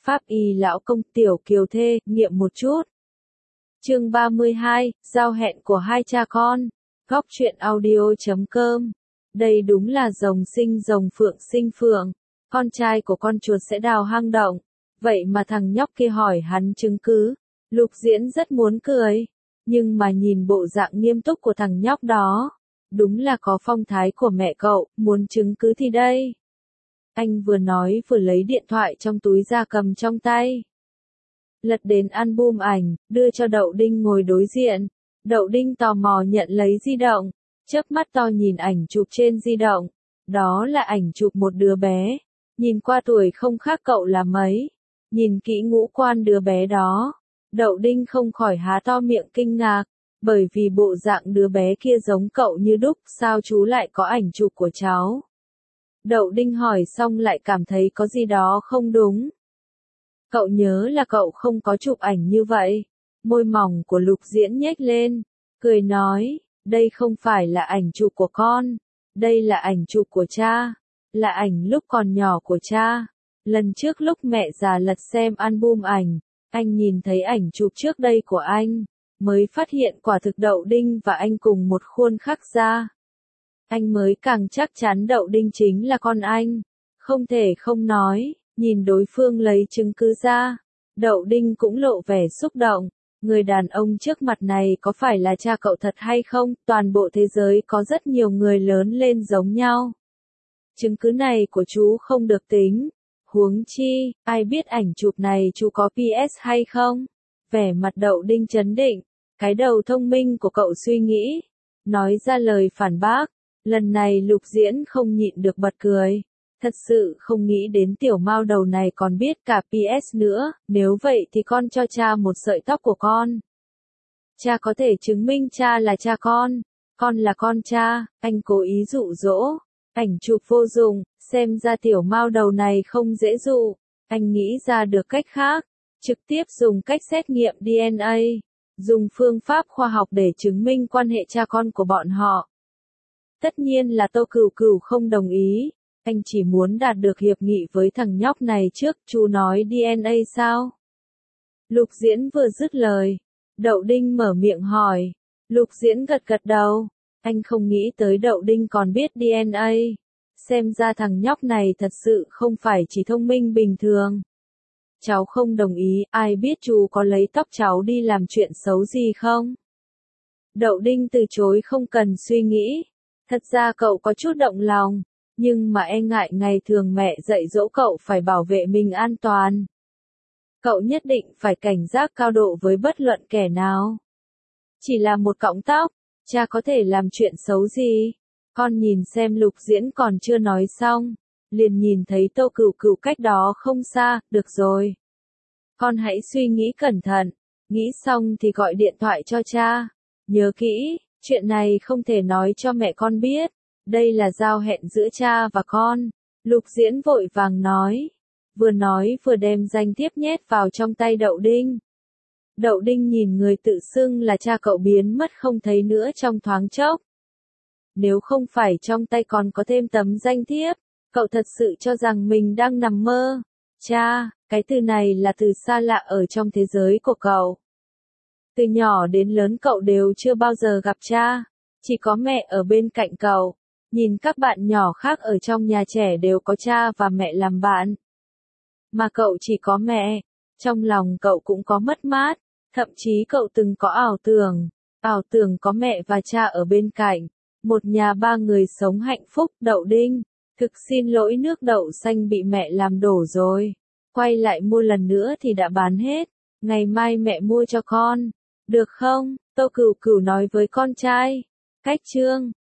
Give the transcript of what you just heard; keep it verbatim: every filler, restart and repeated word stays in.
Pháp y lão công tiểu kiều thê, nghiệm một chút. Chương ba mươi hai, giao hẹn của hai cha con. Góc truyện audio chấm com. Đây đúng là rồng sinh rồng phượng sinh phượng. Con trai của con chuột sẽ đào hang động. Vậy mà thằng nhóc kia hỏi hắn chứng cứ. Lục Diễn rất muốn cười. Nhưng mà nhìn bộ dạng nghiêm túc của thằng nhóc đó. Đúng là có phong thái của mẹ cậu, muốn chứng cứ thì đây. Anh vừa nói vừa lấy điện thoại trong túi ra cầm trong tay. Lật đến album ảnh, đưa cho Đậu Đinh ngồi đối diện. Đậu Đinh tò mò nhận lấy di động, chớp mắt to nhìn ảnh chụp trên di động. Đó là ảnh chụp một đứa bé, nhìn qua tuổi không khác cậu là mấy. Nhìn kỹ ngũ quan đứa bé đó, Đậu Đinh không khỏi há to miệng kinh ngạc, bởi vì bộ dạng đứa bé kia giống cậu như đúc, sao chú lại có ảnh chụp của cháu? Đậu Đinh hỏi xong lại cảm thấy có gì đó không đúng. Cậu nhớ là cậu không có chụp ảnh như vậy. Môi mỏng của Lục Diễn nhếch lên, cười nói, đây không phải là ảnh chụp của con, đây là ảnh chụp của cha, là ảnh lúc còn nhỏ của cha. Lần trước lúc mẹ già lật xem album ảnh, anh nhìn thấy ảnh chụp trước đây của anh, mới phát hiện quả thực Đậu Đinh và anh cùng một khuôn khắc ra. Anh mới càng chắc chắn Đậu Đinh chính là con anh, không thể không nói. Nhìn đối phương lấy chứng cứ ra, Đậu Đinh cũng lộ vẻ xúc động. Người đàn ông trước mặt này có phải là cha cậu thật hay không? Toàn bộ thế giới có rất nhiều người lớn lên giống nhau. Chứng cứ này của chú không được tính. Huống chi, ai biết ảnh chụp này chú có pê ét hay không? Vẻ mặt Đậu Đinh trấn định, cái đầu thông minh của cậu suy nghĩ, nói ra lời phản bác. Lần này Lục Diễn không nhịn được bật cười. Thật sự không nghĩ đến tiểu mao đầu này còn biết cả pê ét nữa, nếu vậy thì con cho cha một sợi tóc của con. Cha có thể chứng minh cha là cha con, con là con cha, anh cố ý dụ dỗ, ảnh chụp vô dụng, xem ra tiểu mao đầu này không dễ dụ, anh nghĩ ra được cách khác, trực tiếp dùng cách xét nghiệm đê en a, dùng phương pháp khoa học để chứng minh quan hệ cha con của bọn họ. Tất nhiên là Tô Cửu Cửu không đồng ý. Anh chỉ muốn đạt được hiệp nghị với thằng nhóc này trước, chú nói đê en a sao? Lục Diễn vừa dứt lời, Đậu Đinh mở miệng hỏi. Lục Diễn gật gật đầu, anh không nghĩ tới Đậu Đinh còn biết đê en a. Xem ra thằng nhóc này thật sự không phải chỉ thông minh bình thường. Cháu không đồng ý, ai biết chú có lấy tóc cháu đi làm chuyện xấu gì không? Đậu Đinh từ chối không cần suy nghĩ. Thật ra cậu có chút động lòng. Nhưng mà e ngại ngày thường mẹ dạy dỗ cậu phải bảo vệ mình an toàn. Cậu nhất định phải cảnh giác cao độ với bất luận kẻ nào. Chỉ là một cọng tóc, cha có thể làm chuyện xấu gì? Con nhìn xem. Lục Diễn còn chưa nói xong, liền nhìn thấy Tô Cửu Cửu cách đó không xa. Được rồi, con hãy suy nghĩ cẩn thận, nghĩ xong thì gọi điện thoại cho cha. Nhớ kỹ, chuyện này không thể nói cho mẹ con biết. Đây là giao hẹn giữa cha và con. Lục Diễn vội vàng nói. Vừa nói vừa đem danh thiếp nhét vào trong tay Đậu Đinh. Đậu Đinh nhìn người tự xưng là cha cậu biến mất không thấy nữa trong thoáng chốc. Nếu không phải trong tay còn có thêm tấm danh thiếp, cậu thật sự cho rằng mình đang nằm mơ. Cha, cái từ này là từ xa lạ ở trong thế giới của cậu. Từ nhỏ đến lớn cậu đều chưa bao giờ gặp cha, chỉ có mẹ ở bên cạnh cậu. Nhìn các bạn nhỏ khác ở trong nhà trẻ đều có cha và mẹ làm bạn. Mà cậu chỉ có mẹ, trong lòng cậu cũng có mất mát, thậm chí cậu từng có ảo tưởng, ảo tưởng có mẹ và cha ở bên cạnh, một nhà ba người sống hạnh phúc. Đậu Đinh, thực xin lỗi, nước đậu xanh bị mẹ làm đổ rồi, quay lại mua lần nữa thì đã bán hết, ngày mai mẹ mua cho con, được không? Tô Cửu Cửu nói với con trai. Cách chương